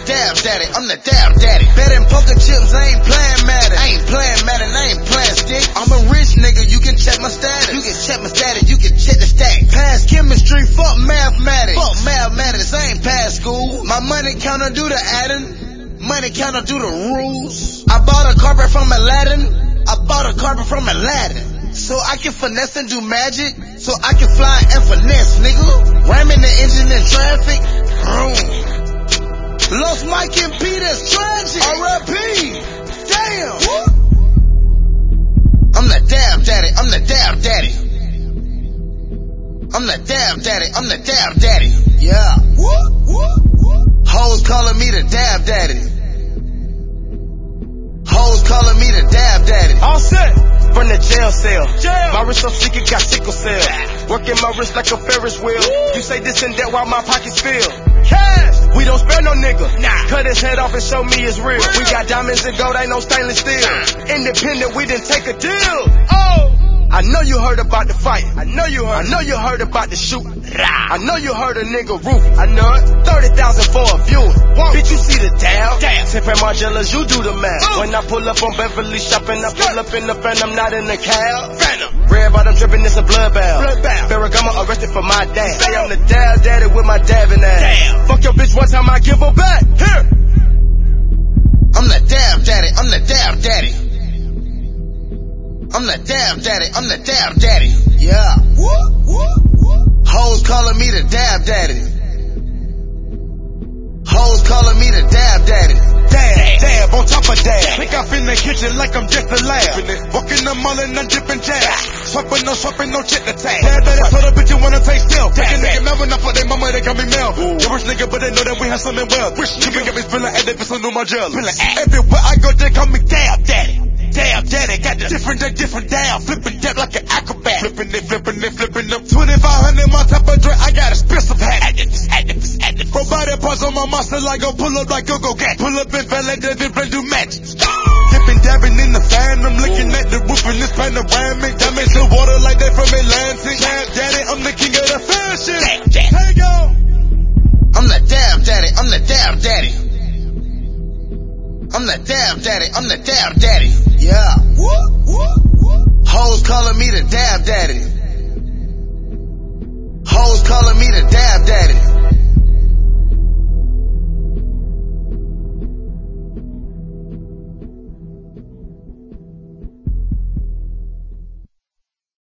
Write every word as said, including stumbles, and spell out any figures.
dab daddy, I'm the dab daddy. Betting poker chips, I ain't playing Madden. I ain't playing Madden, I ain't playing stick. I'm a rich nigga, you can check my status. You can check my status, you can check the stack. Pass chemistry, fuck mathematics. Fuck mathematics, I ain't pass school. My money counter do the adding. Money counter do the rules. I bought a carpet from Aladdin. I bought a carpet from Aladdin. So I can finesse and do magic. So I can fly and finesse, nigga. Ramming the engine in traffic. Vroom. Lost Mike and P, that's tragic. R I P. Damn. What? I'm the dab daddy. I'm the dab daddy. I'm the dab daddy. I'm the dab daddy. Yeah. What? What? What? Hoes calling me the dab daddy. Hoes calling me the dab daddy. All set. From the jail cell. Jail. My wrist so sick it got sickle cell. Working my wrist like a Ferris wheel. You say this and that while my pockets fill. Cash. We don't spare no nigga. Nah. Cut his head off and show me it's real. real. We got diamonds and gold, ain't no stainless steel. Nah. Independent, we didn't take a deal. Oh. I know you heard about the fight. I know you heard. I know you heard about the shoot. Rah. I know you heard a nigga roof. I know it. thirty thousand for a viewing. Whoa. Bitch, you see the down. Damn. Tipping Margellas, you do the math. Ooh. When I pull up on Beverly shopping, I pull up in the Phantom, not in the cab. Phantom. Red bottom dripping, it's a blood bath. Blood bath. Ferragamo arrested for my dad. Say I'm the dab daddy with my dabbing ass. Damn. Fuck your bitch one time, I give her back. Here. I'm the dab daddy. I'm the dab daddy. I'm the dab daddy, I'm the dab daddy. Yeah. What? What? What? Hoes calling me the dab daddy. Hoes calling me the dab daddy. Dab, dab, on top of dab. Think I'm in the kitchen like I'm just a lab. Walking the mall and I'm dipping jab. Swiping no, swiping no, check the tag. Dab daddy told a bitch you wanna taste still. Take a nigga melvin, I fuck their mama, they call me Mel. The rich nigga, but they know that we have something well. Rich nigga got me spilling at the pistol, new Margellas. Everywhere I go, they call me dab daddy. Dab daddy, got the different, they different down. Flipping dab like an acrobat. Flipping it, flipping it, flipping them. twenty-five hundred my type of drink, I got a expensive hat. Bro, body parts on my monster like go pull up like go go cat. Pull up and fell at the different do match. Dipping, dabbing in the fan, I'm looking at the roof in this panoramic. Diamonds in water like they from Atlantic. Dab daddy, I'm the king of the fashion. Hey go. I'm the dab daddy, I'm the dab daddy. I'm the dab daddy, I'm the dab daddy. Yeah. What? What? What? Hoes calling me the dab daddy. Hoes calling me the dab daddy.